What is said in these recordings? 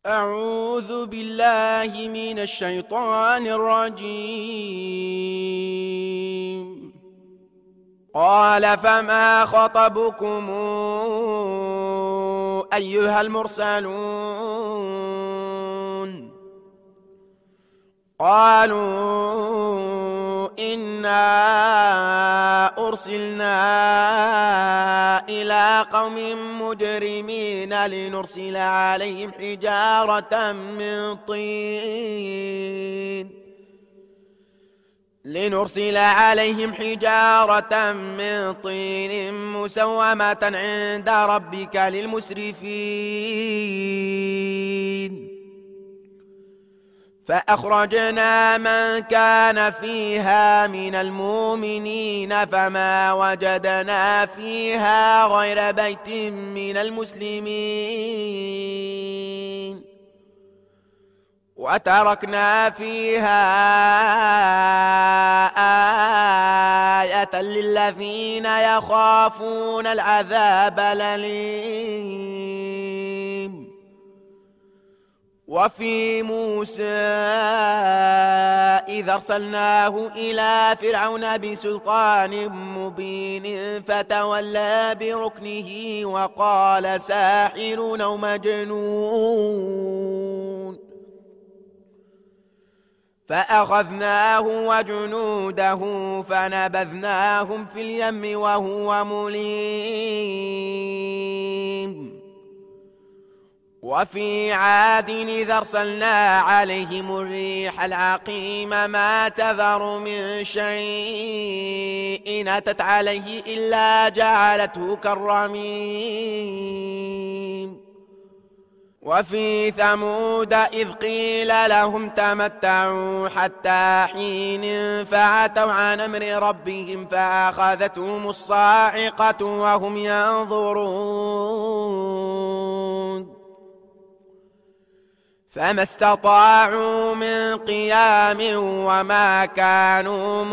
أعوذ بالله من الشيطان الرجيم. قال فما خطبكم أيها المرسلون؟ قالوا إنا أرسلنا إلى قوم مجرمين لنرسل عليهم حجارة من طين مسومة عند ربك للمسرفين. فأخرجنا من كان فيها من المؤمنين فما وجدنا فيها غير بيت من المسلمين وتركنا فيها آية للذين يخافون العذاب الأليم. وفي موسى إذا أرسلناه إلى فرعون بسلطان مبين فتولى بركنه وقال ساحر أو مجنون، فأخذناه وجنوده فنبذناهم في اليم وهو مليم. وفي عاد إذا أرسلنا عليهم الريح العقيم ما تذر من شيء أتت عليه إلا جعلته كالرميم. وفي ثمود إذ قيل لهم تمتعوا حتى حين فعتوا عن أمر ربهم فأخذتهم الصاعقة وهم ينظرون فما استطاعوا من قيام وما كانوا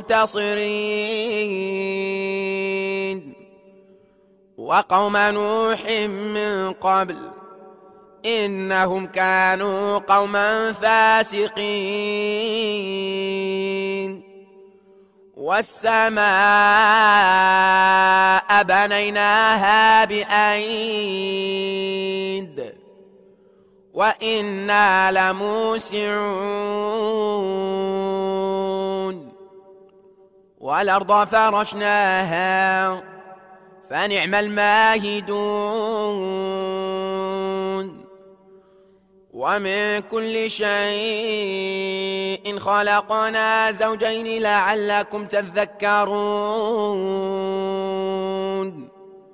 منتصرين. وقوم نوح من قبل إنهم كانوا قوما فاسقين. والسماء بنيناها بأيد وإنا لموسعون. والأرض فرشناها فنعم الماهدون. ومن كل شيء خلقنا زوجين لعلكم تذكرون.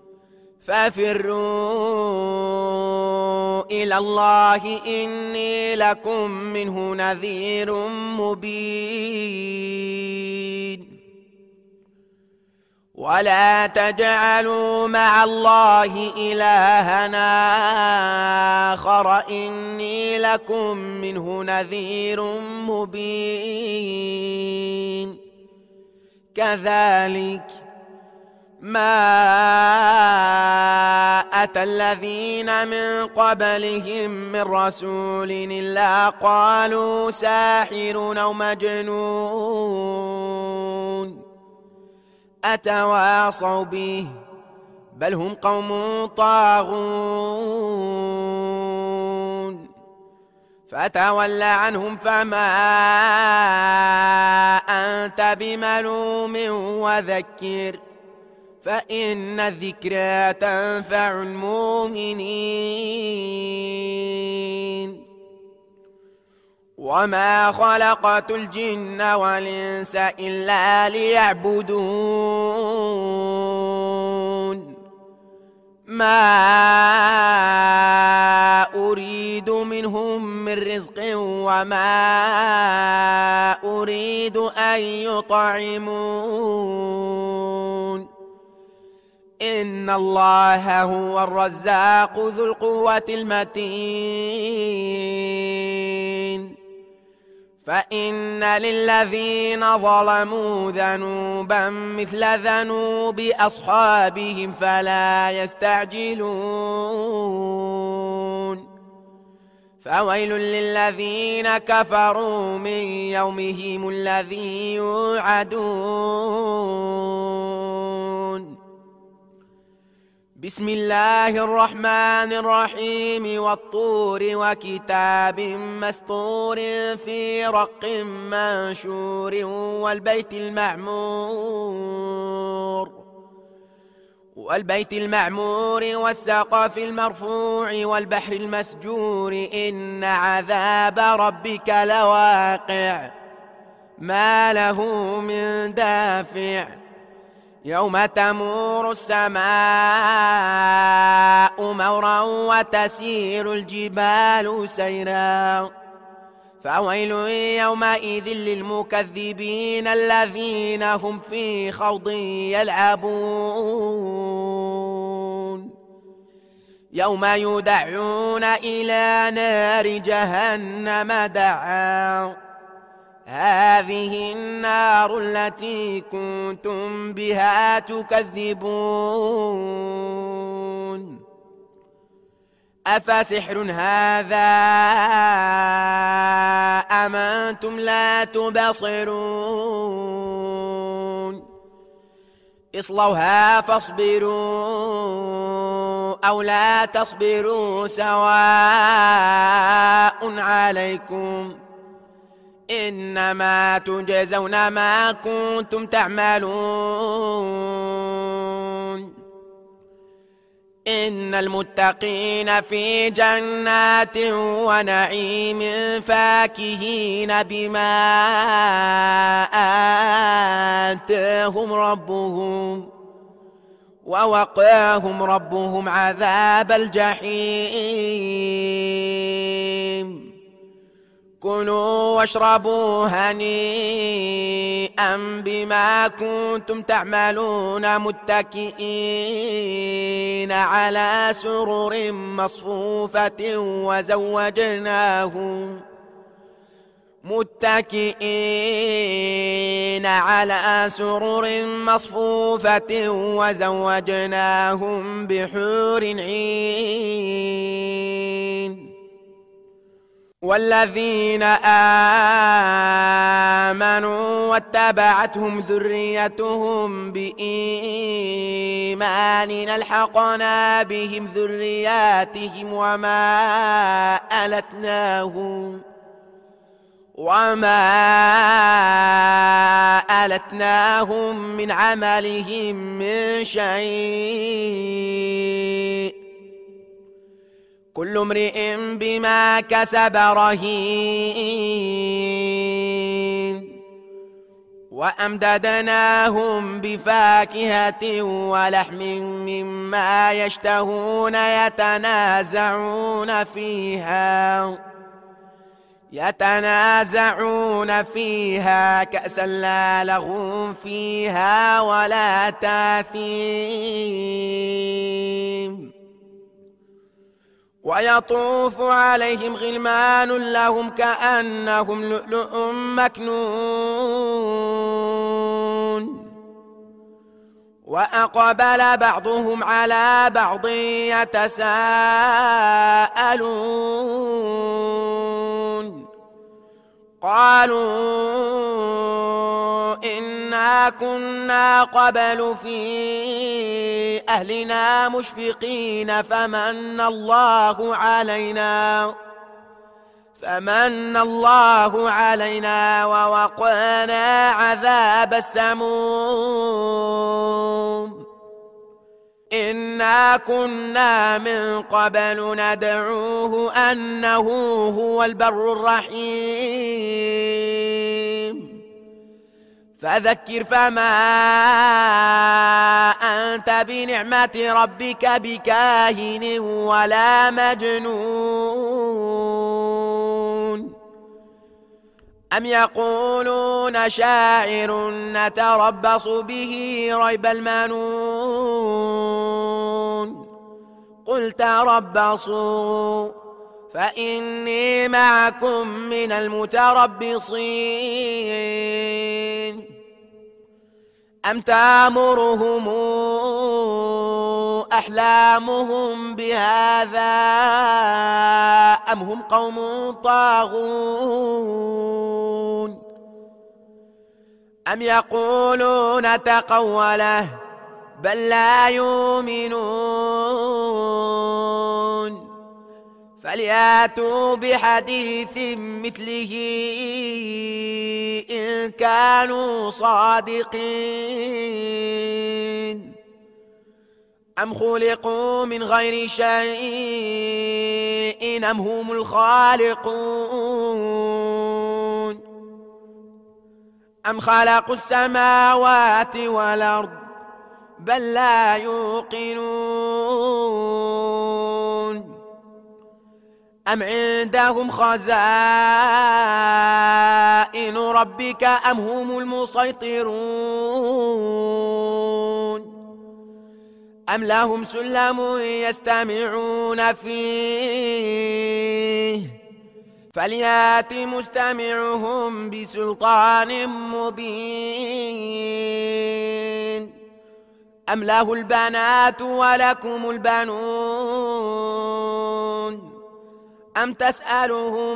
ففروا إلى الله إني لكم منه نذير مبين. ولا تجعلوا مع الله إلهنا آخر إني لكم منه نذير مبين. كذلك ما أتى الذين من قبلهم من رسول إلا قالوا ساحر أو مجنون أتواصوا به بل هم قوم طاغون. فتول عنهم فما أنت بملوم وذكر فإن الذكرى تنفع المؤمنين. وما خلقت الجن والإنس إلا ليعبدون ما أريد منهم من رزق وما أريد أن يطعمون إن الله هو الرزاق ذو القوة المتين. فإن للذين ظلموا ذنوبا مثل ذنوب أصحابهم فلا يستعجلون فويل للذين كفروا من يومهم الذي يوعدون. بسم الله الرحمن الرحيم والطور وكتاب مسطور في رق منشور والبيت المعمور والسقف المرفوع والبحر المسجور. إن عذاب ربك لواقع ما له من دافع يوم تمور السماء مورا وتسير الجبال سيرا. فويل يومئذ للمكذبين الذين هم في خوض يلعبون. يوم يدعون إلى نار جهنم دعا. هذه النار التي كنتم بها تكذبون. أفسحر هذا أم أنتم لا تبصرون. اصلوها فاصبروا أو لا تصبروا سواء عليكم إنما تجزون ما كنتم تعملون. إن المتقين في جنات ونعيم فاكهين بما آتاهم ربهم ووقاهم ربهم عذاب الجحيم. كلوا واشربوا هنيئا بما كنتم تعملون متكئين على سرر مصفوفة وزوجناهم بحور عين. والذين آمنوا واتبعتهم ذريتهم بإيمان ألحقنا بهم ذرياتهم وما ألتناهم من عملهم من شيء. كل امرئ بما كسب رهين. وأمددناهم بفاكهة ولحم مما يشتهون يتنازعون فيها كأسا لا لغو فيها ولا تاثيم. ويطوف عليهم غلمان لهم كأنهم لؤلؤ مكنون. وأقبل بعضهم على بعض يتساءلون. قالوا إنا كنا قبل في أهلنا مشفقين فمن الله علينا ووقانا عذاب السموم. إنا كنا من قبل ندعوه أنه هو البر الرحيم. فذكر فما أنت بنعمة ربك بكاهن ولا مجنون. أم يقولون شاعر نتربص به ريب المنون. قل تربصوا فإني معكم من المتربصين. أم تأمرهم أحلامهم بهذا أم هم قوم طاغون أم يقولون تقوله بل لا يؤمنون فلياتوا بحديث مثله إن كانوا صادقين أم خلقوا من غير شيء أم هم الخالقون أم خلقوا السماوات والأرض بل لا يوقنون أم عندهم خزائن ربك أم هم المسيطرون أم لهم سلم يستمعون فيه فليات مستمعهم بسلطان مبين أم له البنات ولكم البنون أم تسألهم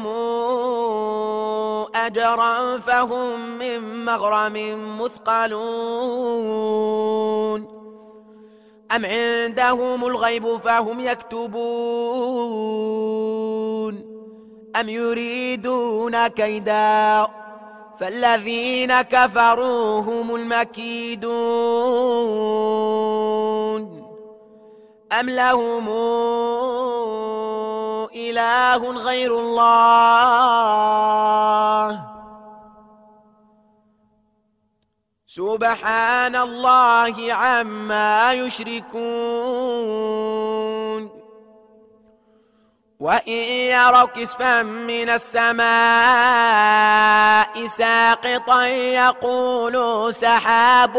أجرا فهم من مغرم مثقلون أم عندهم الغيب فهم يكتبون أم يريدون كيدا فالذين كفروا هم المكيدون أم لهم إله غير الله سبحان الله عما يشركون وإن يروا كسفا من السماء ساقطا يقولوا سحاب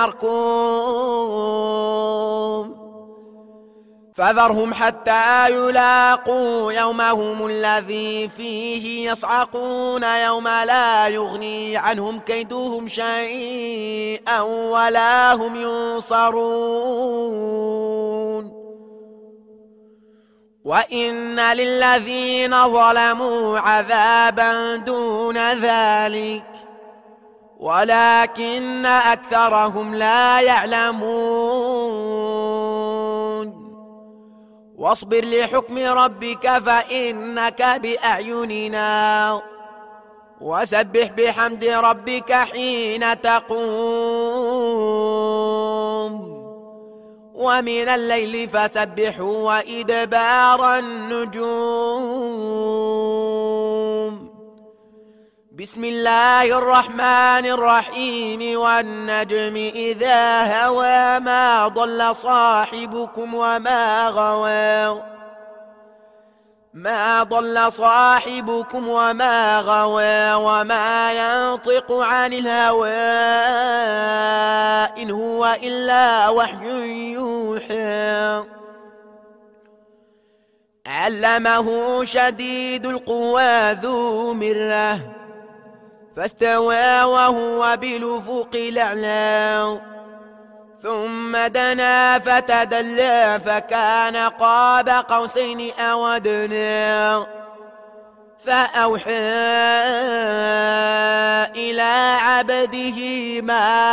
مركوم فذرهم حتى يلاقوا يومهم الذي فيه يصعقون يوم لا يغني عنهم كيدهم شيئا ولا هم ينصرون وإن للذين ظلموا عذابا دون ذلك ولكن أكثرهم لا يعلمون واصبر لحكم ربك فإنك بأعيننا وسبح بحمد ربك حين تقوم ومن الليل فسبحه وإدبار النجوم بسم الله الرحمن الرحيم والنجم إذا هوى ما ضل صاحبكم وما غوى ما ضل صاحبكم وما غوى وما ينطق عن الهوى إن هو إلا وحي يوحى علمه شديد القوى ذو مرة فاستوى وهو بالأفق الأعلى ثم دنا فتدلى فكان قاب قوسين أو أدنى فأوحى إلى عبده ما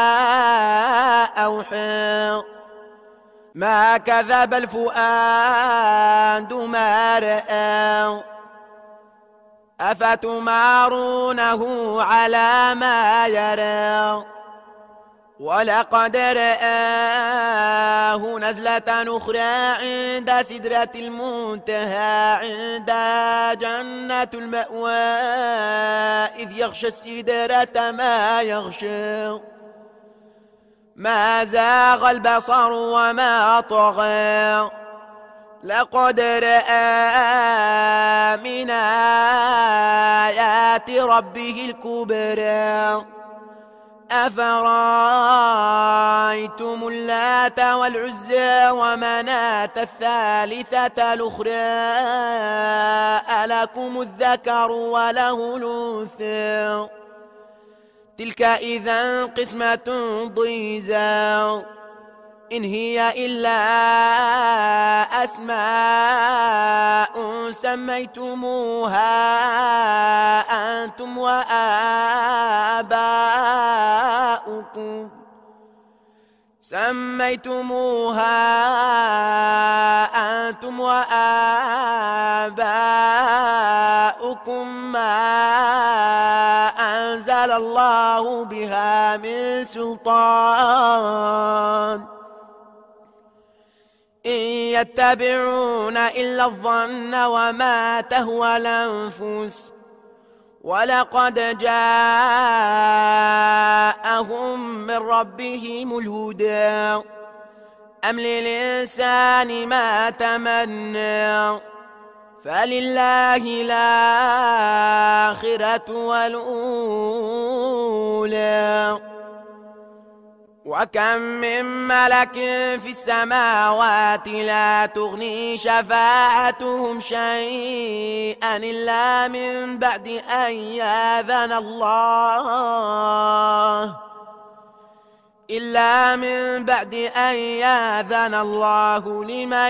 أوحى ما كذب الفؤاد ما رأى أفتمارونه على ما يرى ولقد رآه نزلة أخرى عند سدرة المنتهى عند جنة المأوى إذ يغشى السدرة ما يغشى ما زاغ البصر وما طغى لقد رأى من آيات ربه الكبرى أفرأيتم اللات والعزى ومناة الثالثة الأخرى ألكم الذكر وله الأنثى تلك إذا قسمة ضيزى إن هي إلا أسماء سميتموها أنتم وآباؤكم ما أنزل الله بها من سلطان إن يتبعون إلا الظن وما تهوى الأنفس ولقد جاءهم من ربهم الهدى أم للإنسان ما تمنى فلله الآخرة والأولى وكم من ملك في السماوات لا تغني شفاعتهم شيئا إلا من بعد أن يأذن الله لمن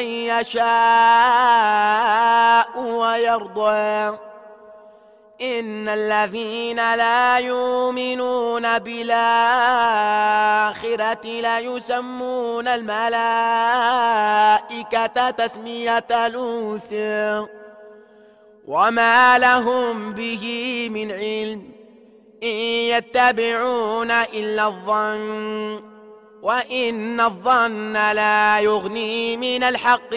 يشاء ويرضى إن الذين لا يؤمنون بالآخرة لا يسمون الملائكة تسمية الأنثى وما لهم به من علم إن يتبعون إلا الظن وإن الظن لا يغني من الحق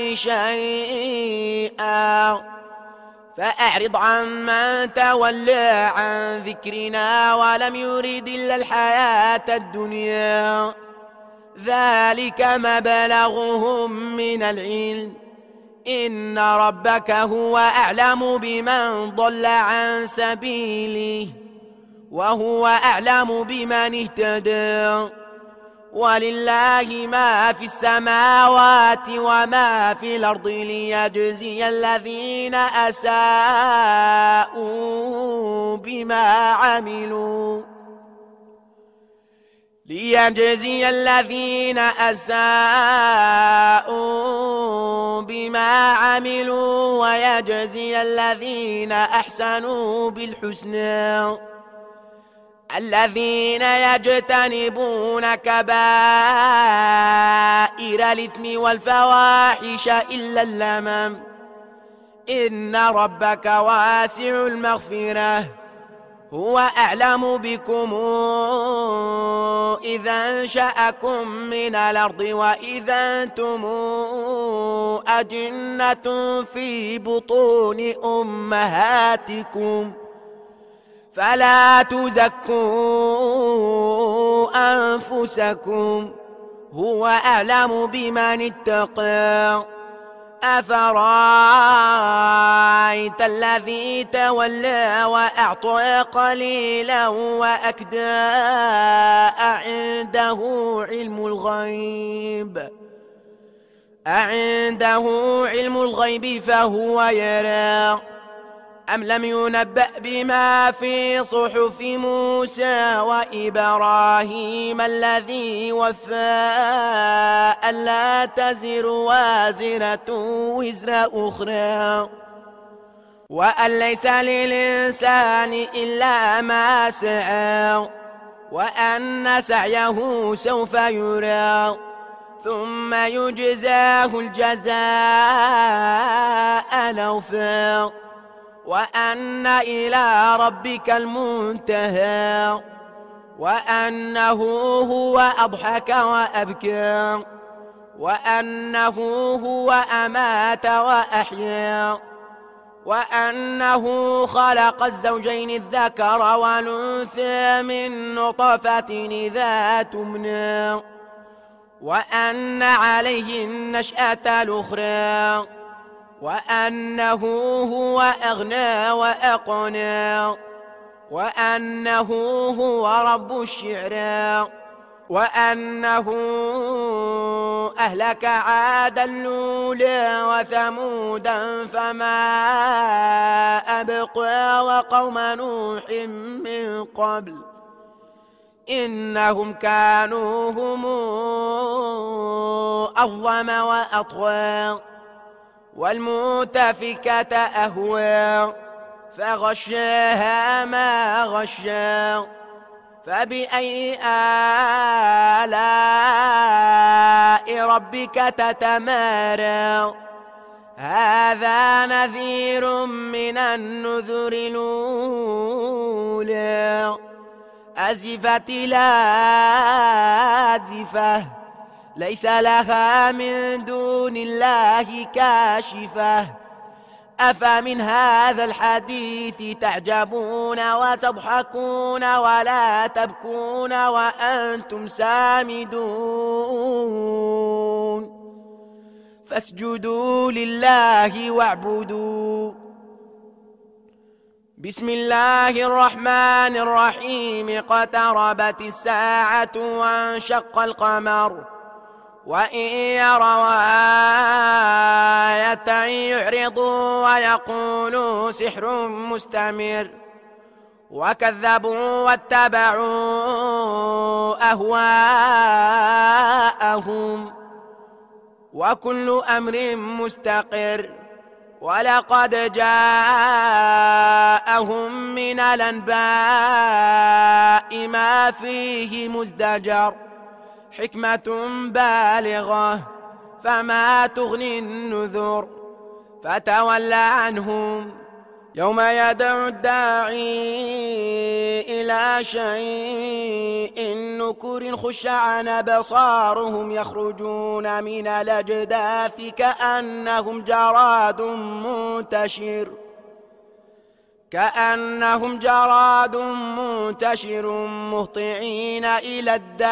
شيئا فأعرض عن من تولى عن ذكرنا ولم يرد إلا الحياة الدنيا ذلك مبلغهم من العلم إن ربك هو أعلم بمن ضل عن سبيله وهو أعلم بمن اهتدى ولله ما في السماوات وما في الأرض ليجزي الذين أساءوا بما عملوا ويجزي الذين أحسنوا بالحسنى الذين يجتنبون كبائر الإثم والفواحش إلا اللمم إن ربك واسع المغفرة هو أعلم بكم إذا أنشأكم من الأرض وإذا أنتم أجنة في بطون أمهاتكم فلا تزكوا أنفسكم هو أعلم بمن اتقى أفرأيت الذي تولى وأعطى قليلا وأكدى أعنده علم الغيب فهو يرى أم لم ينبأ بما في صحف موسى وإبراهيم الذي وفى ألا تزر وازرة وزر أخرى وأن ليس للإنسان إلا ما سعى وأن سعيه سوف يرى ثم يجزاه الجزاء الأوفى وأن إلى ربك المنتهى وأنه هو أضحك وأبكى وأنه هو أمات وأحيا وأنه خلق الزوجين الذكر والأنثى من نطفة إذا تمنى وأن عليه النشأة الأخرى وأنه هو أغنى وأقنى وأنه هو رب الشعرى وأنه أهلك عادا الأولى وثمودا فما أبقى وقوم نوح من قبل إنهم كانوا هم أظلم وأطغى والمؤتفكة أهوى فغشاها ما غشا فبأي آلاء ربك تتمارى هذا نذير من النذر الأولى أزفت الآزفة ليس لها من دون الله كاشفة أفمن هذا الحديث تعجبون وتضحكون ولا تبكون وأنتم سامدون فاسجدوا لله واعبدوا. بسم الله الرحمن الرحيم اقتربت الساعة وانشق القمر وإن يروا آية يعرضوا ويقولوا سحر مستمر وكذبوا واتبعوا أهواءهم وكل أمر مستقر ولقد جاءهم من الأنباء ما فيه مزدجر حكمة بالغة فما تغني النذر فتول عنهم يوم يدعو الداعي إلى شيء نكر خش عن أبصارهم يخرجون من الأجداث كأنهم جراد منتشر مهطعين إلى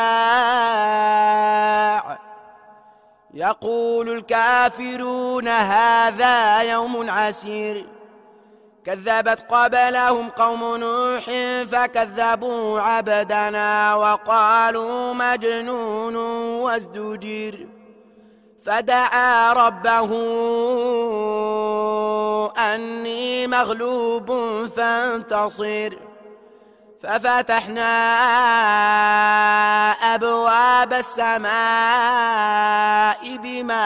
الداع يقول الكافرون هذا يوم عسير كذبت قبلهم قوم نوح فكذبوا عبدنا وقالوا مجنون وازدجر فدعا ربه أني مغلوب فانتصر ففتحنا أبواب السماء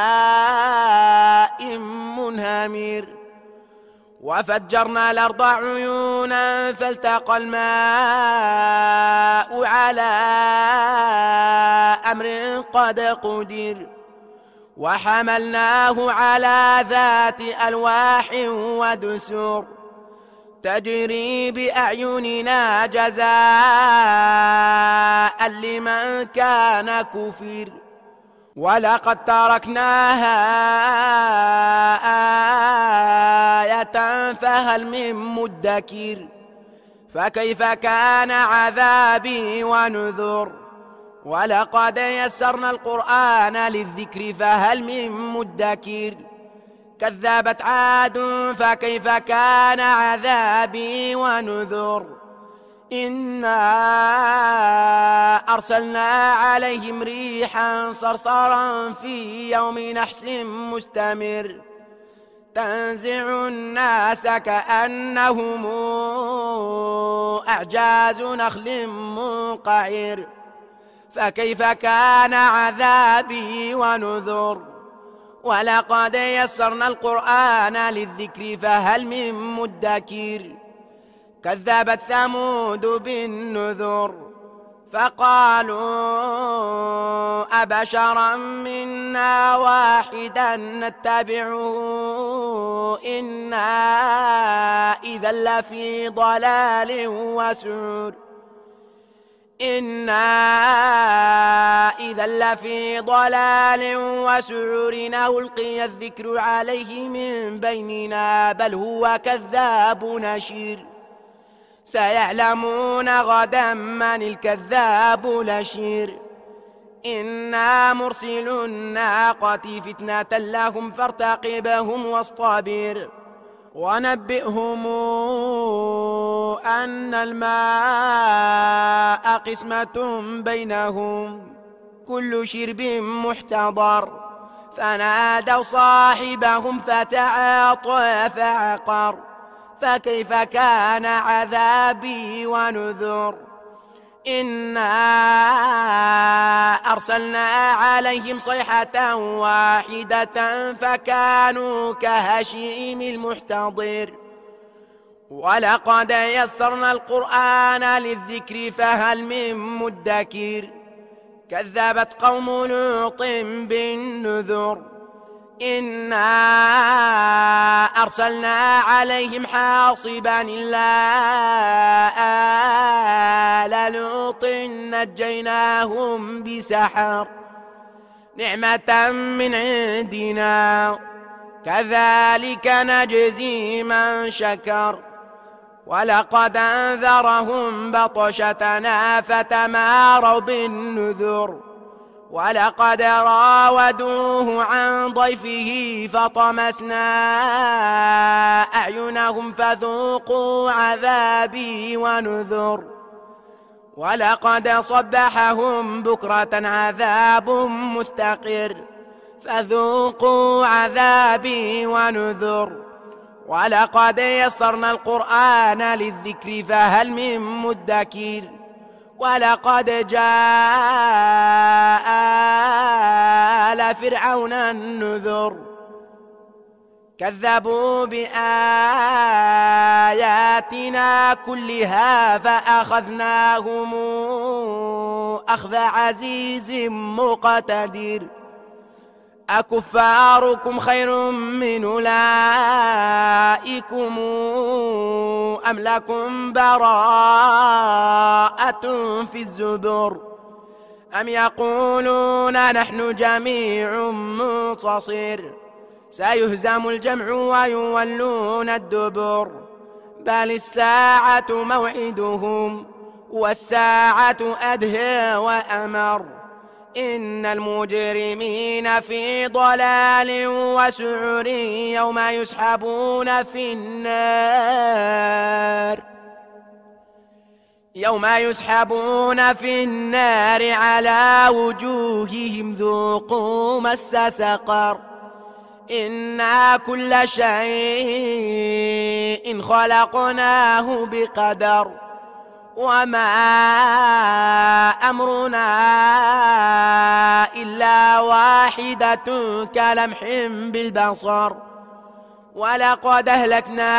بماء منهمر وفجرنا الأرض عيونا فالتقى الماء على أمر قد قدر وحملناه على ذات ألواح ودسر تجري بأعيننا جزاء لمن كان كفر ولقد تركناها آية فهل من مدكر فكيف كان عذابي ونذر ولقد يسرنا القرآن للذكر فهل من مدكر كذبت عاد فكيف كان عذابي ونذر إنا أرسلنا عليهم ريحا صرصرا في يوم نحس مستمر تنزع الناس كأنهم أعجاز نخل منقعر فكيف كان عذابي ونذر ولقد يسرنا القرآن للذكر فهل من مدكر كذبت ثمود بالنذر فقالوا أبشرا منا واحدا نتبعه إنا إذا لفي ضلال وسعر ألقي الذكر عليه من بيننا بل هو كذاب نشير سيعلمون غدا من الكذاب الأشير إنا مرسل الناقة فتنة لهم فارتقبهم واصطبر ونبئهم أن الماء قسمة بينهم كل شرب محتضر فنادوا صاحبهم فتعاطى فعقر فكيف كان عذابي ونذر إنا أرسلنا عليهم صيحة واحدة فكانوا كهشيم المحتضر ولقد يسرنا القرآن للذكر فهل من مدكر كذبت قوم لوط بالنذر إنا أرسلنا عليهم حاصبا إلا آل لوط نجيناهم بسحر نعمة من عندنا كذلك نجزي من شكر ولقد أنذرهم بطشتنا فتماروا بالنذر ولقد راودوه عن ضيفه فطمسنا أعينهم فذوقوا عذابي ونذر ولقد صبحهم بكرة عذاب مستقر فذوقوا عذابي ونذر ولقد يسرنا القرآن للذكر فهل من مدكر ولقد جاء آل فرعون النذر كذبوا بآياتنا كلها فأخذناهم أخذ عزيز مقتدر أكفاركم خير من أولئكم أم لكم براءة في الزبر أم يقولون نحن جميع منتصر سيهزم الجمع ويولون الدبر بل الساعة موعدهم والساعة أدهى وأمر إن المجرمين في ضلال وسعر يوم يسحبون في النار على وجوههم ذوقوا مس سقر إنا كل شيء خلقناه بقدر وما أمرنا إلا واحدة كلمح بالبصر ولقد أهلكنا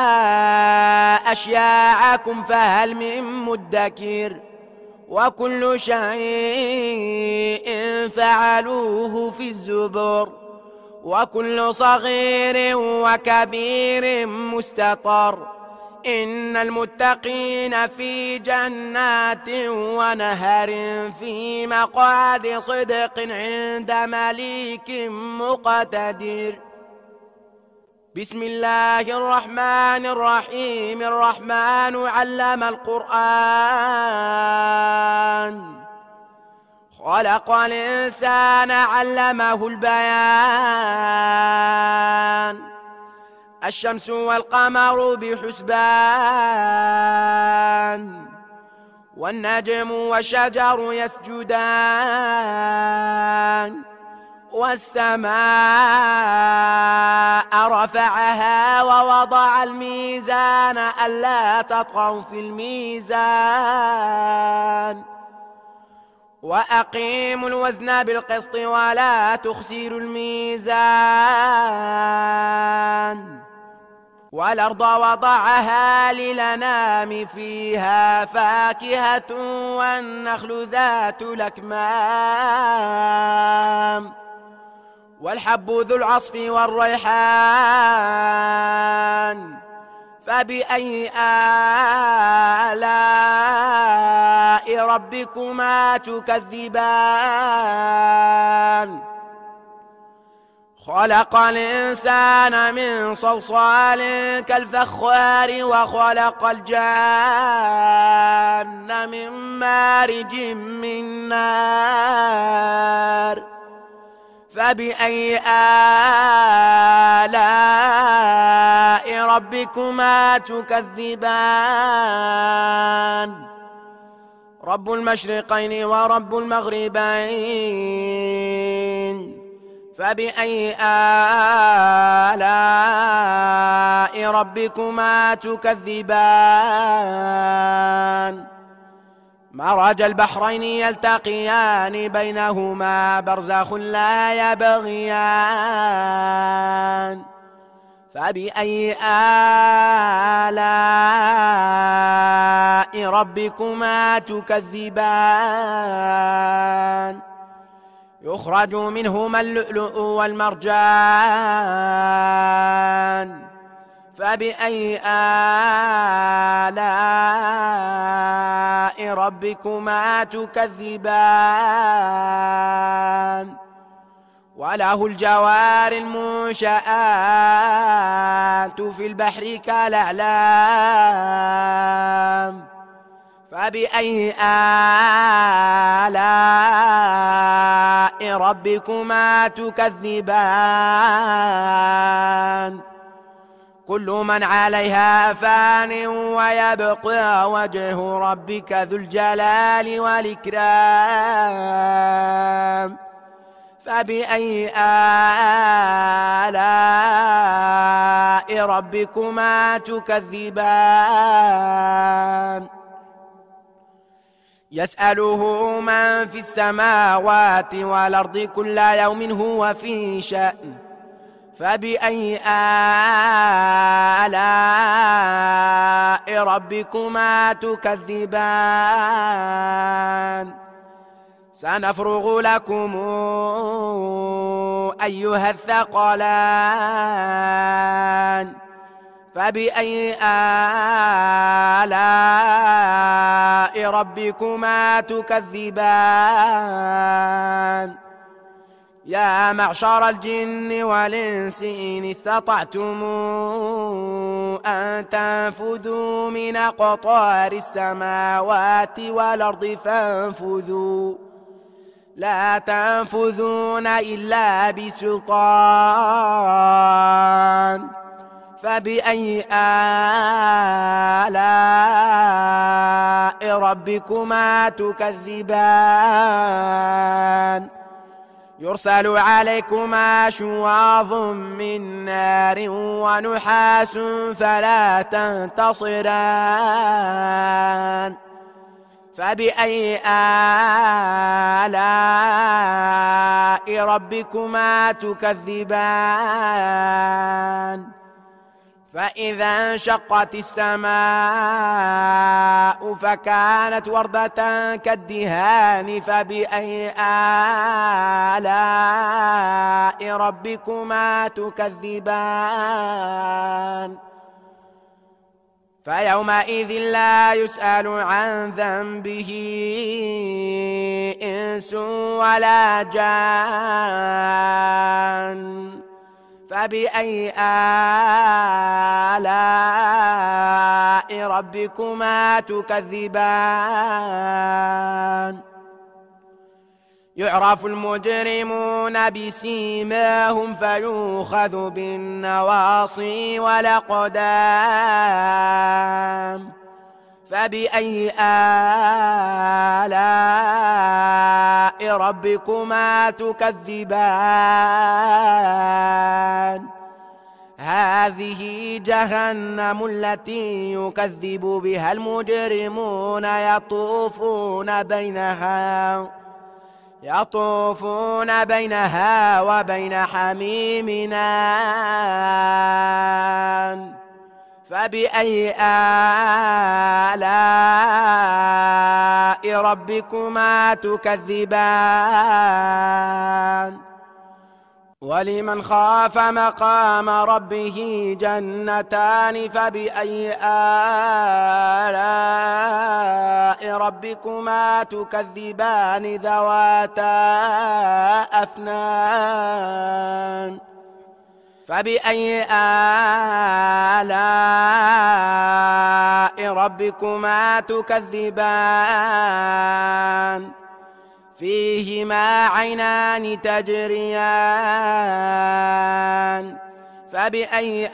أشياعكم فهل من مدكر وكل شيء فعلوه في الزبر وكل صغير وكبير مستطر إن المتقين في جنات ونهر في مقعد صدق عند مليك مقتدر بسم الله الرحمن الرحيم الرحمن علم القرآن خلق الإنسان علمه البيان الشمس والقمر بحسبان والنجم والشجر يسجدان والسماء رفعها ووضع الميزان ألا تطغوا في الميزان وأقيموا الوزن بالقسط ولا تخسروا الميزان والأرض وضعها للأنام فيها فاكهة والنخل ذات الأكمام والحب ذو العصف والريحان فبأي آلاء ربكما تكذبان خلق الإنسان من صلصال كالفخار وخلق الجان من مارج من نار فبأي آلاء ربكما تكذبان رب المشرقين ورب المغربين فبأي آلاء ربكما تكذبان مرج البحرين يلتقيان بينهما برزخ لا يبغيان فبأي آلاء ربكما تكذبان يخرج منهما اللؤلؤ والمرجان فبأي آلاء ربكما تكذبان وله الجوار المنشآت في البحر كالأعلام فبأي آلاء ربكما تكذبان كل من عليها فان ويبقى وجه ربك ذو الجلال والإكرام فبأي آلاء ربكما تكذبان يسأله من في السماوات والأرض كل يوم هو في شأن فبأي آلاء ربكما تكذبان سنفرغ لكم أيها الثقلان فبأي آلاء ربكما تكذبان يا معشر الجن والإنس إن استطعتم أن تنفذوا من أقطار السماوات والأرض فانفذوا لا تنفذون إلا بسلطان فبأي آلاء ربكما تكذبان يرسل عليكما شواظ من نار ونحاس فلا تنتصران فبأي آلاء ربكما تكذبان فإذا انشقت السماء فكانت وردة كالدهان فبأي آلاء ربكما تكذبان فيومئذ لا يسأل عن ذنبه إنس ولا جان فبأي آلاء ربكما تكذبان يعرف المجرمون بسيماهم فيؤخذ بالنواصي والأقدام فبأي آلاء ربكما تكذبان هذه جهنم التي يكذب بها المجرمون يطوفون بينها وبين حميم آن فبأي آلاء ربكما تكذبان ولمن خاف مقام ربه جنتان فبأي آلاء ربكما تكذبان ذواتا أفنان فبأي آلاء ربكما تكذبان فيهما عينان تجريان فبأي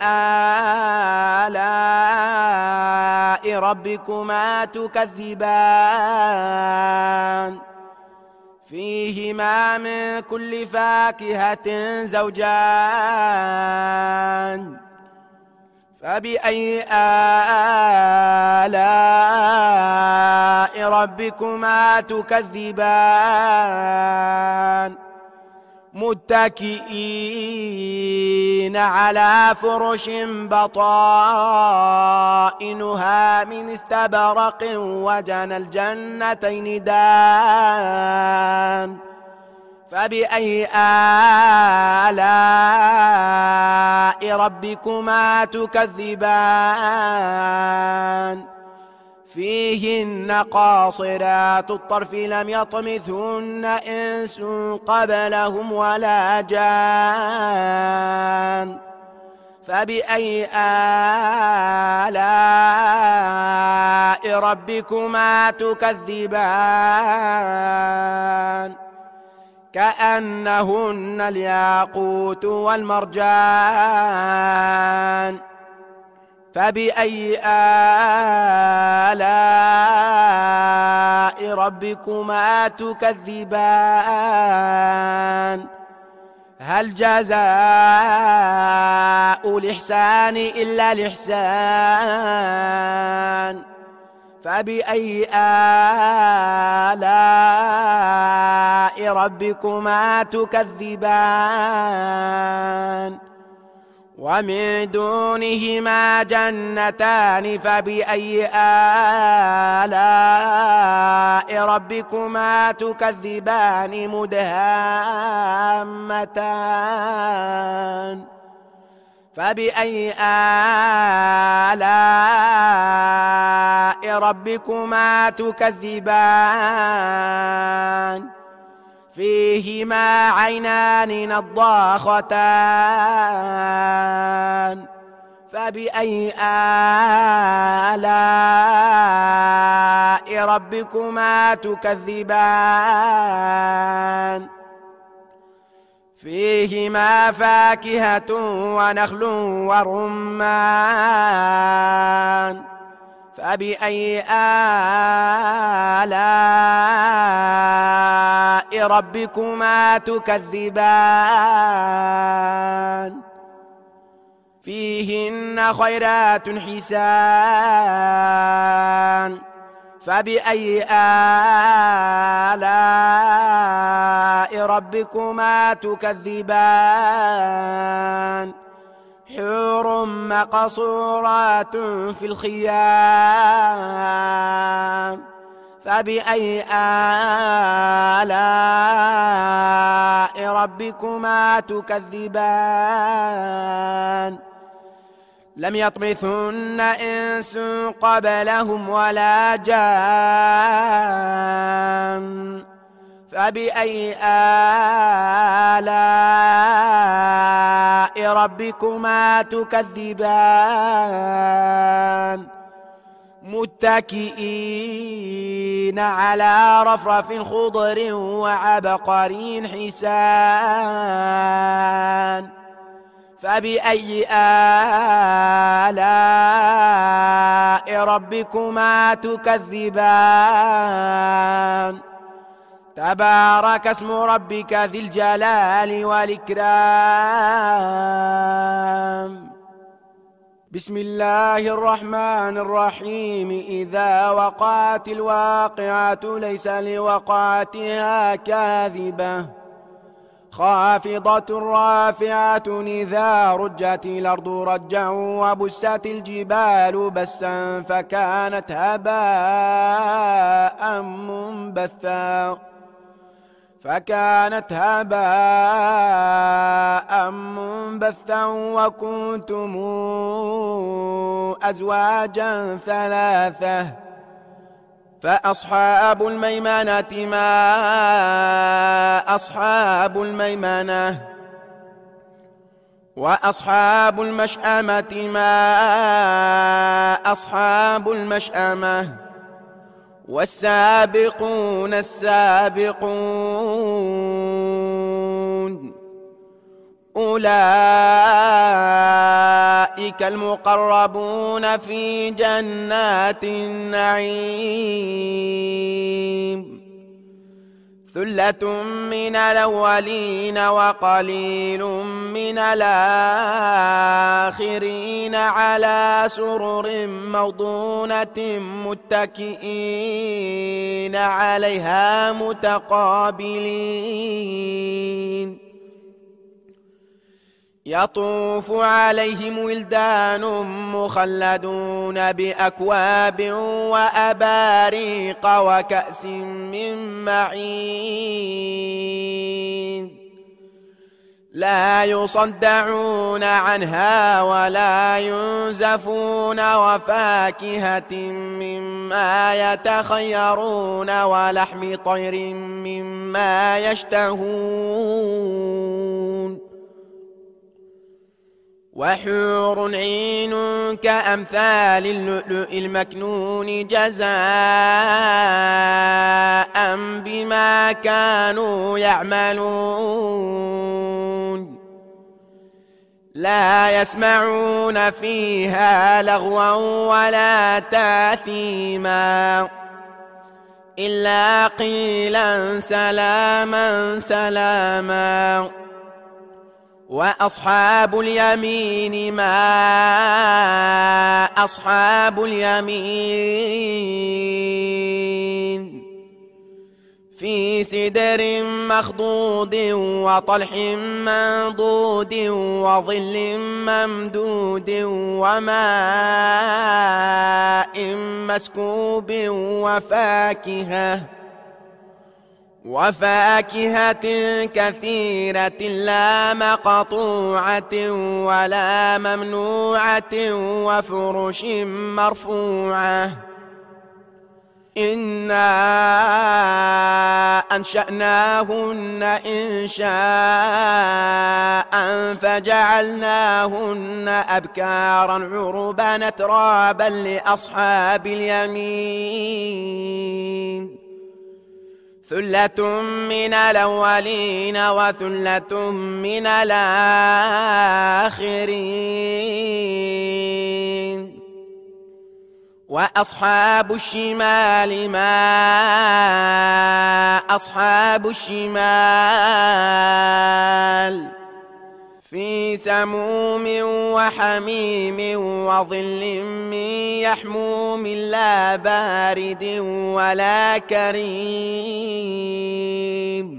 آلاء ربكما تكذبان فيهما من كل فاكهة زوجان فبأي آلاء ربكما تكذبان متكئين على فرش بطائنها من استبرق وجنى الجنتين دان فبأي آلاء ربكما تكذبان فيهن قاصرات الطرف لم يطمثهن إنس قبلهم ولا جان فبأي آلاء ربكما تكذبان كأنهن الياقوت والمرجان فبأي آلاء ربكما تكذبان هل جزاء الإحسان إلا الإحسان فبأي آلاء ربكما تكذبان ومن دونهما جنتان فبأي آلاء ربكما تكذبان مدهامتان فبأي آلاء ربكما تكذبان فيهما عينان نضاختان فبأي آلاء ربكما تكذبان فيهما فاكهة ونخل ورمان فبأي آلاء ربكما تكذبان فيهن خيرات حسان فبأي آلاء ربكما تكذبان حور مقصورات في الخيام فبأي آلاء ربكما تكذبان لم يطمثن إنس قبلهم ولا جان فبأي آلاء ربكما تكذبان متكئين على رفرف خضر وعبقري حسان فبأي آلاء ربكما تكذبان تبارك اسم ربك ذي الجلال والإكرام بسم الله الرحمن الرحيم إذا وقعت الواقعة ليس لوقعتها كاذبة خافضة رافعة إذا رجت الأرض رجا وبست الجبال بسا فكانت هباء منبثا وكنتم أزواجا ثلاثة فأصحاب الميمنة ما أصحاب الميمنة وأصحاب المشأمة ما أصحاب المشأمة والسابقون السابقون أولئك المقربون في جنات النعيم ثلة من الأولين وقليل من الآخرين على سرر موضونة متكئين عليها متقابلين يطوف عليهم ولدان مخلدون بأكواب وأباريق وكأس من معين لا يصدعون عنها ولا ينزفون وفاكهة مما يتخيرون ولحم طير مما يشتهون وحور عين كأمثال اللؤلؤ المكنون جزاء بما كانوا يعملون لا يسمعون فيها لغوا ولا تاثيما إلا قيلا سلاما سلاما وأصحاب اليمين ما أصحاب اليمين في سدر مخضود وطلح منضود وظل ممدود وماء مسكوب وفاكهة كثيرة لا مقطوعة ولا ممنوعة وفرش مرفوعة إنا أنشأناهن إنشاء فجعلناهن أبكارا عربا ترابا لأصحاب اليمين ثلة من الأولين وثلة من الآخرين وأصحاب الشمال ما أصحاب الشمال في سموم وحميم وظل من يحموم لا بارد ولا كريم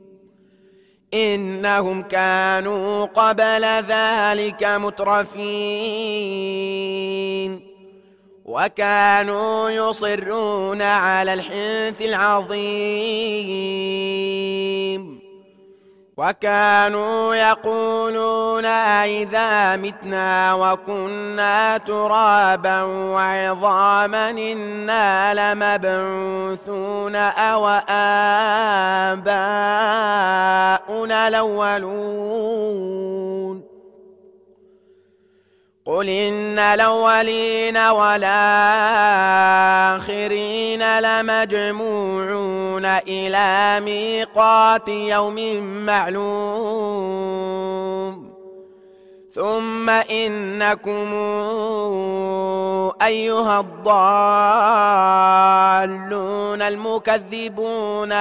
إنهم كانوا قبل ذلك مترفين وكانوا يصرون على الحنث العظيم وكانوا يقولون أئذا متنا وكنا ترابا وعظاما إنا لمبعوثون أو آباؤنا الأولون قل إن الأولين والآخرين لمجموعون إلى ميقات يوم معلوم ثم إنكم أيها الضالون المكذبون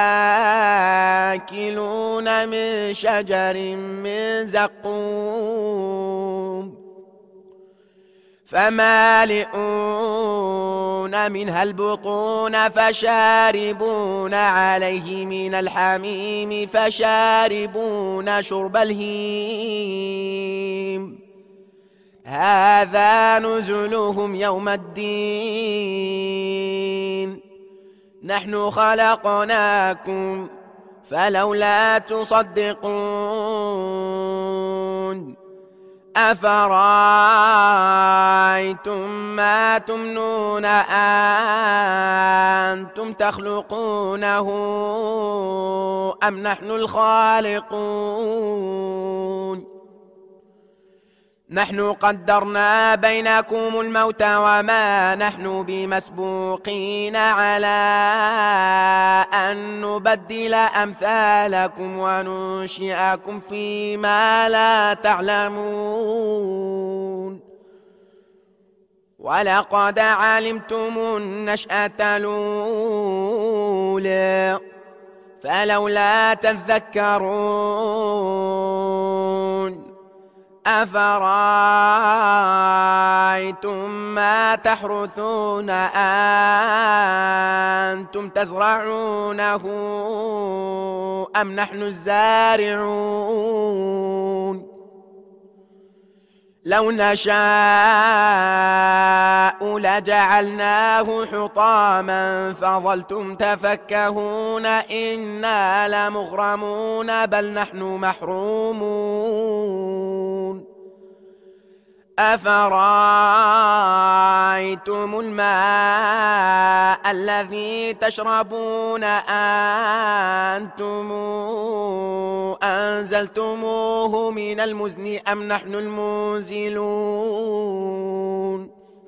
لآكلون من شجر من زقوم فمالئون منها البطون فشاربون عليه من الحميم فشاربون شرب الهيم هذا نزلهم يوم الدين نحن خلقناكم فلولا تصدقون أفرأيتم ما تمنون أنتم تخلقونه أم نحن الخالقون نحن قدرنا بينكم الموت وما نحن بمسبوقين على أن نبدل أمثالكم وننشئكم فيما لا تعلمون ولقد علمتم النشأة الأولى فلولا تذكرون أفرأيتم ما تحرثون أنتم تزرعونه أم نحن الزارعون لو نشاء لجعلناه حطاما فظلتم تفكهون إنا لمغرمون بل نحن محرومون أفرأيتم الماء الذي تشربون أنتم أنزلتموه من المزن أم نحن المنزلون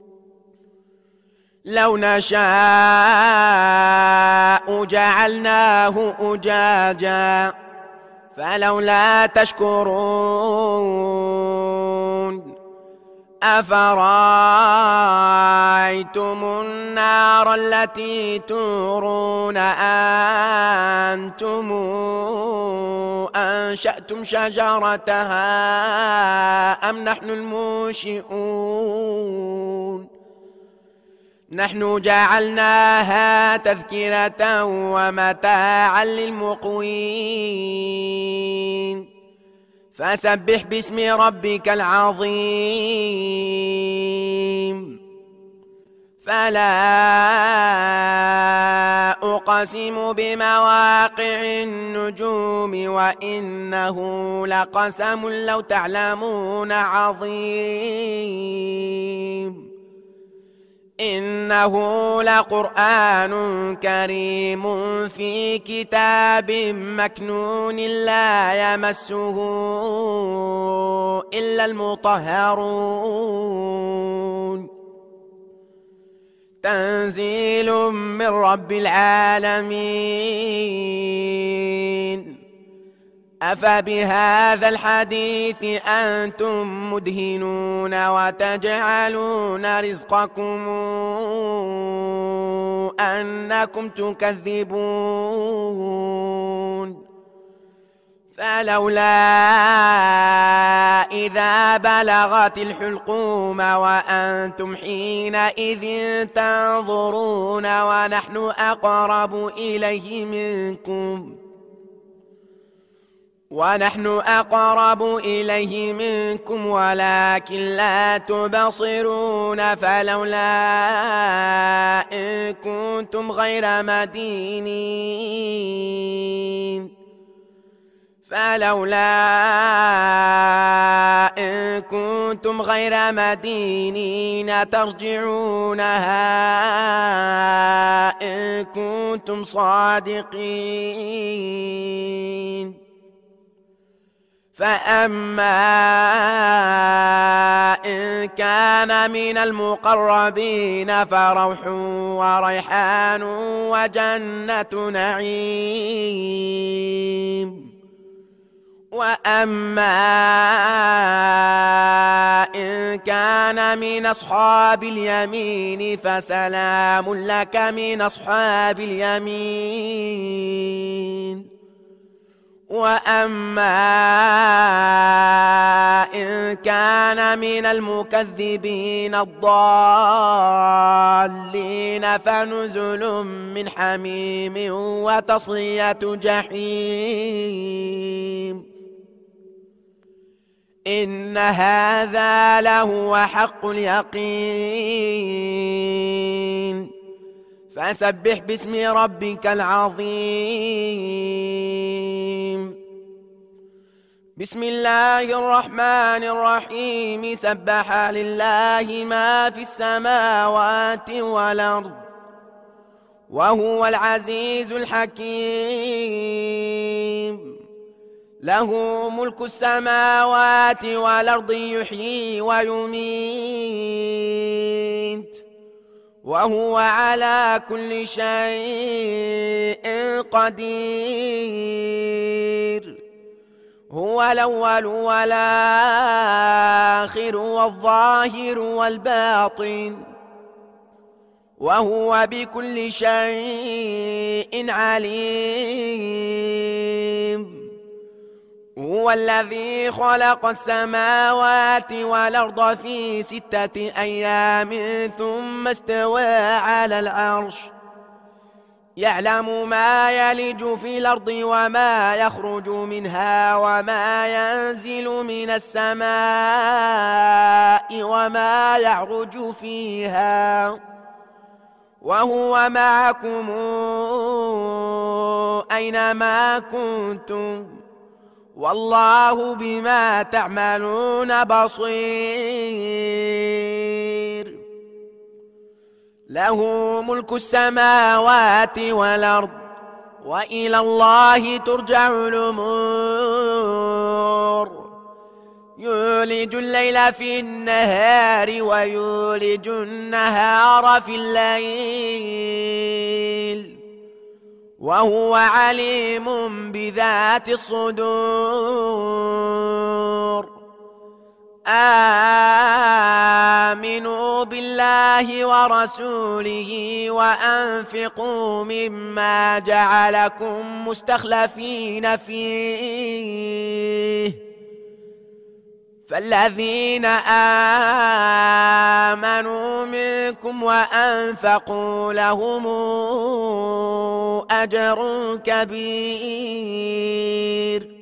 لو نشاء جعلناه أجاجا فلولا تشكرون أفرأيتم النار التي تورون أنتم أنشأتم شجرتها أم نحن المنشئون نحن جعلناها تذكرة ومتاعا للمقوين فسبح باسم ربك العظيم فلا أقسم بمواقع النجوم وإنه لقسم لو تعلمون عظيم إنه لقرآن كريم في كتاب مكنون لا يمسه إلا المطهرون تنزيل من رب العالمين أفبهذا الحديث أنتم مدهنون وتجعلون رزقكم أنكم تكذبون فلولا إذا بلغت الحلقوم وأنتم حينئذ تنظرون ونحن أقرب إليه منكم ولكن لا تبصرون فلولا إن كنتم غير مدينين ترجعونها إن كنتم صادقين فأما إن كان من المقربين فروح وريحان وجنة نعيم وأما إن كان من أصحاب اليمين فسلام لك من أصحاب اليمين وأما إن كان من المكذبين الضالين فنزل من حميم وتصلية جحيم إن هذا لهو حق اليقين فسبح باسم ربك العظيم بسم الله الرحمن الرحيم سبح لله ما في السماوات والأرض وهو العزيز الحكيم له ملك السماوات والأرض يحيي ويميت وهو على كل شيء قدير هو الأول والآخر والظاهر والباطن وهو بكل شيء عليم. هو الذي خلق السماوات والأرض في 6 أيام ثم استوى على العرش يعلم ما يلج في الأرض وما يخرج منها وما ينزل من السماء وما يعرج فيها وهو معكم أينما كنتم والله بما تعملون بصير. له ملك السماوات والأرض وإلى الله ترجع الأمور. يولج الليل في النهار ويولج النهار في الليل وهو عليم بذات الصدور. آمنوا بالله ورسوله وأنفقوا مما جعلكم مستخلفين فيه فالذين آمنوا منكم وأنفقوا لهم أجر كبير.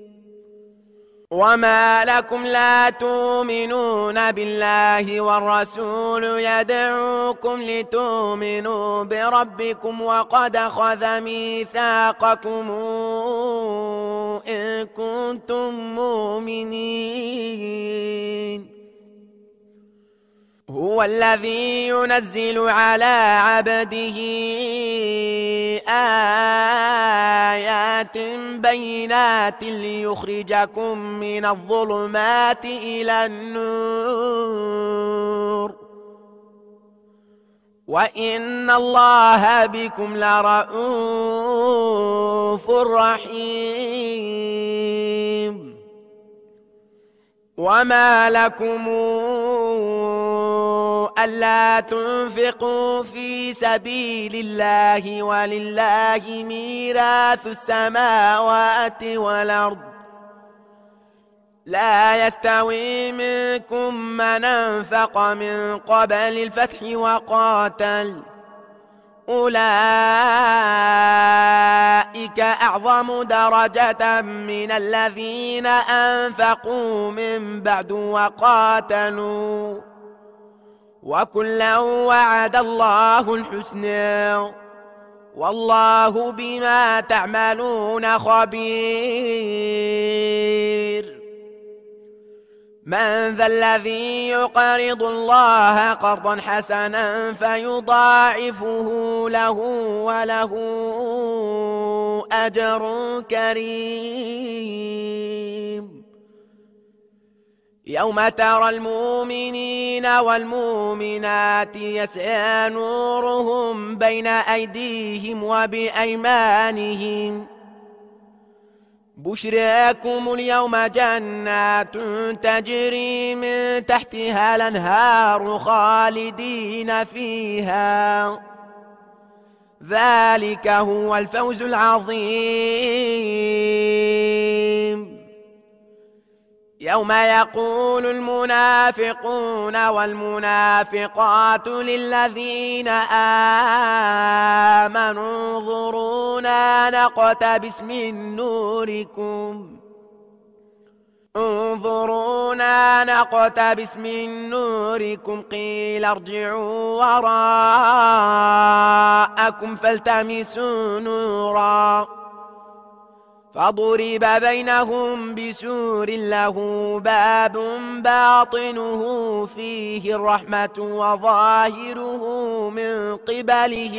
وما لكم لا تؤمنون بالله والرسول يدعوكم لتؤمنوا بربكم وقد أخذ ميثاقكم إن كنتم مؤمنين. هو الذي ينزل على عبده آيات بينات ليخرجكم من الظلمات إلى النور وإن الله بكم لرءوف رحيم. وما لكم ألا تنفقوا في سبيل الله ولله ميراث السماوات والأرض لا يستوي منكم من أنفق من قبل الفتح وقاتل أولئك أعظم درجة من الذين أنفقوا من بعد وقاتلوا وكلا وعد الله الحسنى والله بما تعملون خبير. من ذا الذي يقرض الله قرضا حسنا فيضاعفه له وله أجر كريم. يوم ترى المؤمنين والمؤمنات يسعى نورهم بين أيديهم وبأيمانهم بشراكم اليوم جنات تجري من تحتها الأنهار خالدين فيها ذلك هو الفوز العظيم. يوم يقول المنافقون والمنافقات للذين آمنوا انظرونا نقتبس من نوركم انظرونا نقتبس من نوركم قيل ارجعوا وراءكم فالتمسوا نورا فضرب بينهم بسور له باب باطنه فيه الرحمة وظاهره من قبله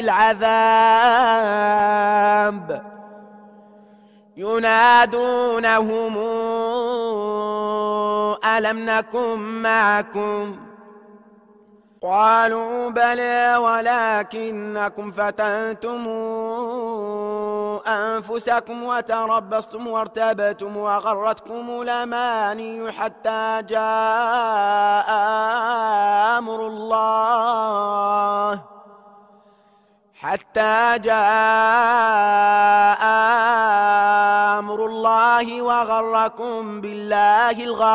العذاب ينادونهم ألم نكن معكم قالوا بلى ولكنكم فتنتم أنفسكم وتربصتم وارتبتم وغرتكم الأماني حتى جاء أمر الله حتى جاء أمر الله وغركم بالله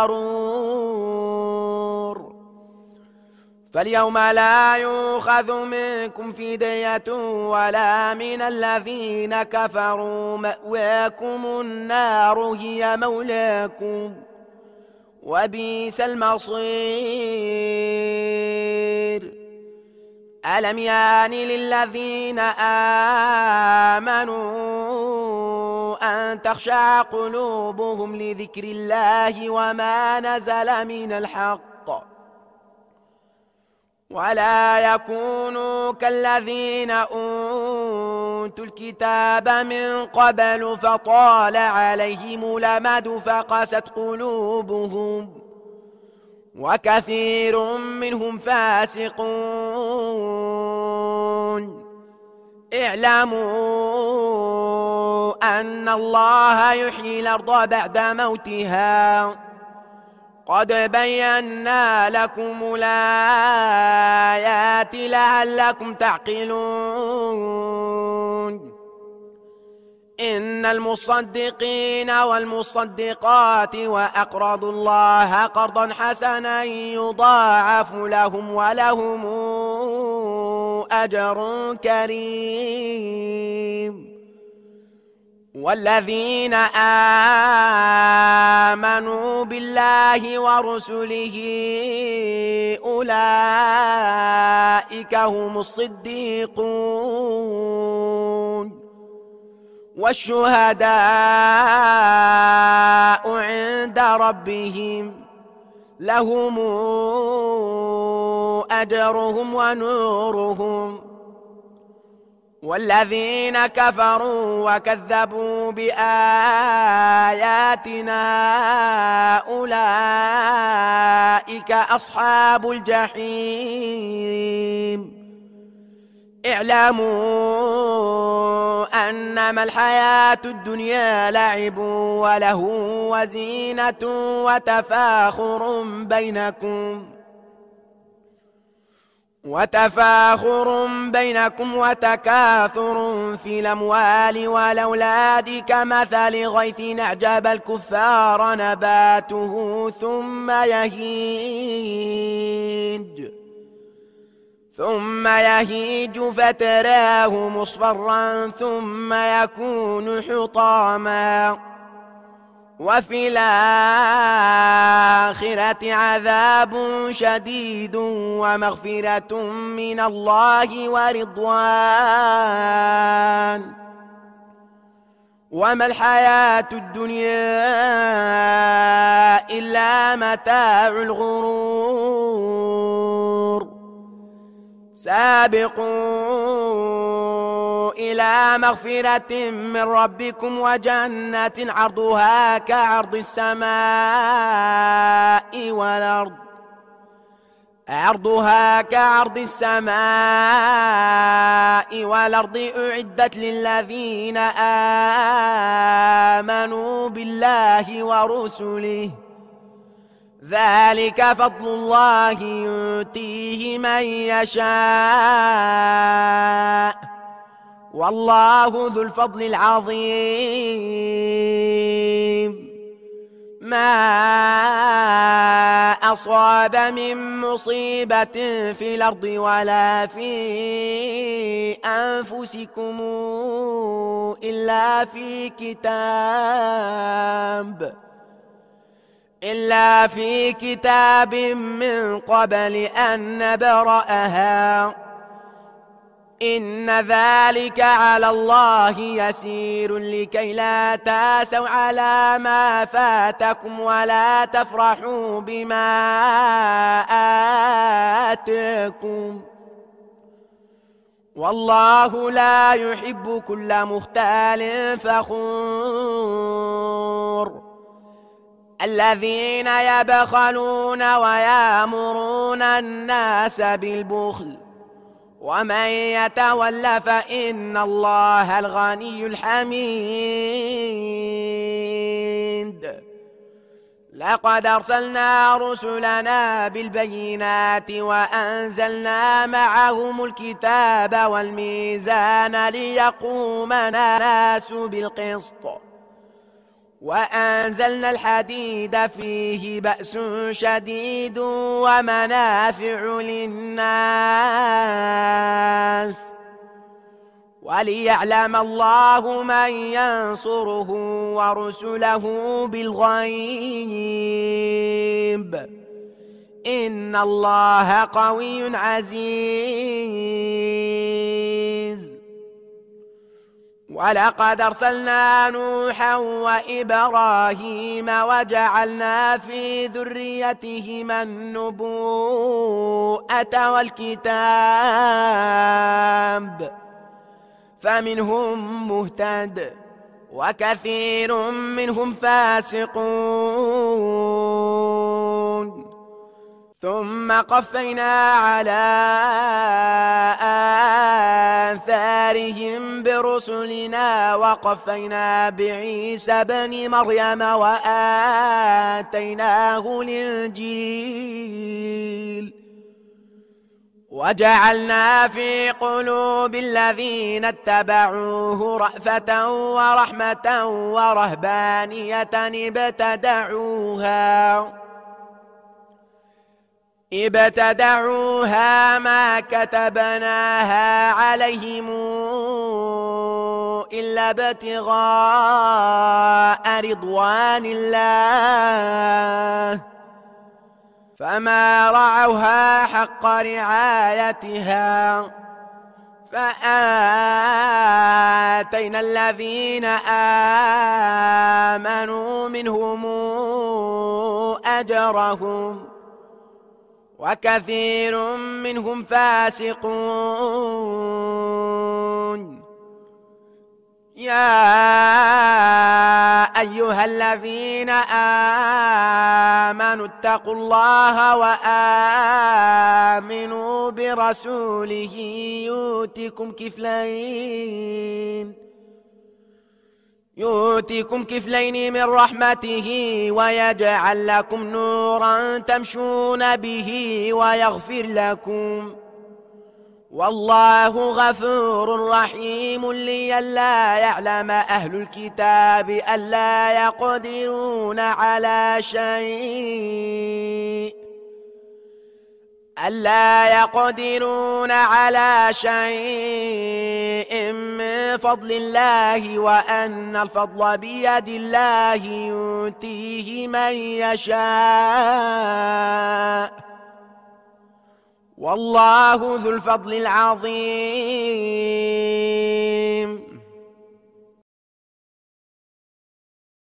الغرور. فاليوم لا يؤخذ منكم فدية ولا من الذين كفروا، مأواكم النار هي مولاكم وبئس المصير. ألم يان للذين آمنوا أن تخشع قلوبهم لذكر الله وما نزل من الحق، ولا يكونوا كالذين أوتوا الكتاب من قبل فطال عليهم الأمد فقست قلوبهم وكثير منهم فاسقون. اعلموا أن الله يحيي الأرض بعد موتها، قد بينا لكم الآيات لعلكم تعقلون. إن المصدقين والمصدقات وأقرضوا الله قرضا حسنا يضاعف لهم ولهم أجر كريم. والذين آمنوا بالله ورسله أولئك هم الصديقون والشهداء عند ربهم لهم أجرهم ونورهم. والذين كفروا وكذبوا بآياتنا أولئك أصحاب الجحيم. اعلموا أنما الحياة الدنيا لعب ولهو وزينة وتفاخر بينكم وتكاثر في الأموال والأولاد كمثل غيث أعجب الكفار نباته ثم يهيج فتراه مصفرا ثم يكون حطاما، وفي الآخرة عذاب شديد ومغفرة من الله ورضوان. وما الحياة الدنيا إلا متاع الغرور. سابقوا إلى مغفرة من ربكم وجنة عرضها كعرض السماء والأرض أعدت للذين آمنوا بالله ورسله، ذلك فضل الله يؤتيه من يشاء والله ذو الفضل العظيم. ما أصاب من مصيبة في الأرض ولا في أنفسكم إلا في كتاب من قبل أن نبرأها، إن ذلك على الله يسير لكي لا تاسوا على ما فاتكم ولا تفرحوا بما آتاكم، والله لا يحب كل مختال فخور. الذين يبخلون ويأمرون الناس بالبخل ومن يتول فإن الله الغني الحميد. لقد أرسلنا رسلنا بالبينات وأنزلنا معهم الكتاب والميزان ليقوم الناس بالقسط وأنزلنا الحديد فيه بأس شديد ومنافع للناس وليعلم الله من ينصره ورسله بالغيب إن الله قوي عزيز. ولقد أرسلنا نوحا وإبراهيم وجعلنا في ذريتهما النبوءة والكتاب فمنهم مهتد وكثير منهم فاسقون ثم قفينا على آثارهم برسلنا وقفينا بعيسى بن مريم وآتيناه الإنجيل وجعلنا في قلوب الذين اتبعوه رأفة ورحمة ورهبانية ابتدعوها ما كتبناها عليهم إلا ابتغاء رضوان الله فما رعوها حق رعايتها فآتينا الذين آمنوا منهم أجرهم وكثير منهم فاسقون. يا أيها الذين آمنوا اتقوا الله وآمنوا برسوله يؤتكم كفلين من رحمته ويجعل لكم نورا تمشون به ويغفر لكم والله غفور رحيم. لئلا يعلم أهل الكتاب ألا يقدرون على شيء من فضل الله وأن الفضل بيد الله يؤتيه من يشاء والله ذو الفضل العظيم.